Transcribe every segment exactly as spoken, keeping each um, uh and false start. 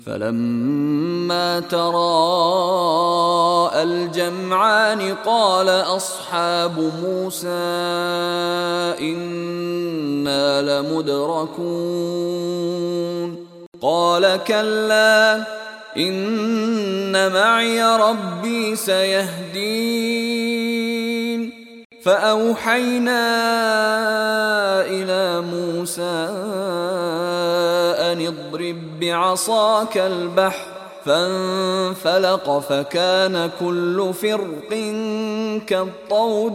فلما تراءى الجمعان قال أصحاب موسى إنا لمدركون قال كلا إن معي ربي سيهدين فأوحينا إلى موسى أن اضرب بعصاك البحر فانفلق فكان كل فرق كالطود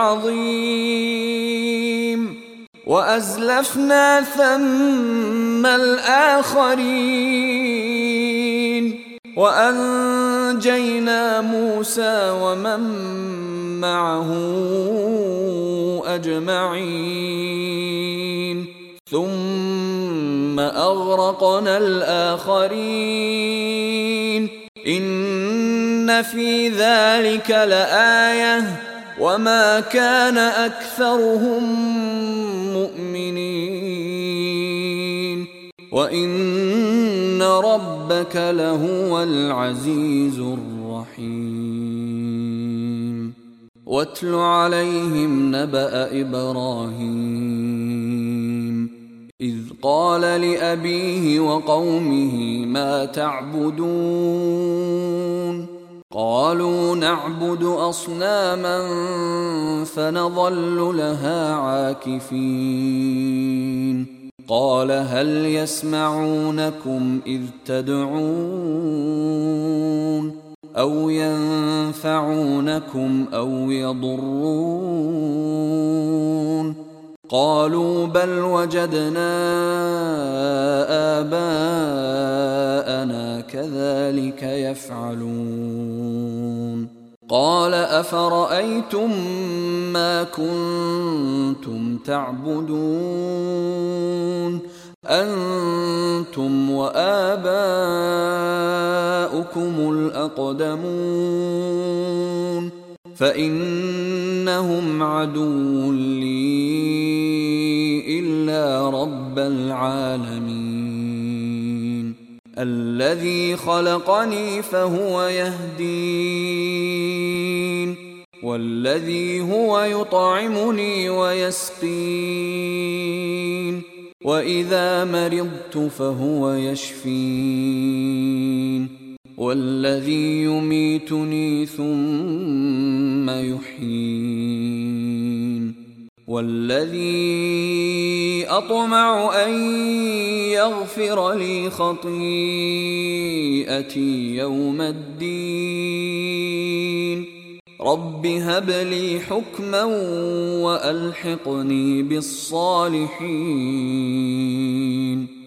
العظيم وأزلفنا ثم الآخرين وأنجينا موسى ومن معه أجمعين ثم أغرقنا الآخرين إن في ذلك لآية وما كان أكثرهم مؤمنين وإن ربك لهو العزيز الرحيم واتل عليهم نبأ إبراهيم إذ قال لأبيه وقومه ما تعبدون قالوا نعبد أصناما فنظل لها عاكفين قال هل يسمعونكم إذ تدعون أو ينفعونكم أو يضرون قالوا بل وجدنا آباءنا كذلك يفعلون قال أفرأيتم ما كنتم تعبدون أنتم وآباؤكم الأقدمون فإنهم عدو لي إلا رب العالمين الذي خلقني فهو يهدين والذي هو يطعمني ويسقين وإذا مرضت فهو يشفين والذي يميتني ثم يحيين والذي أطمع أن يغفر لي خطيئتي يوم الدين رب هب لي حكما وألحقني بالصالحين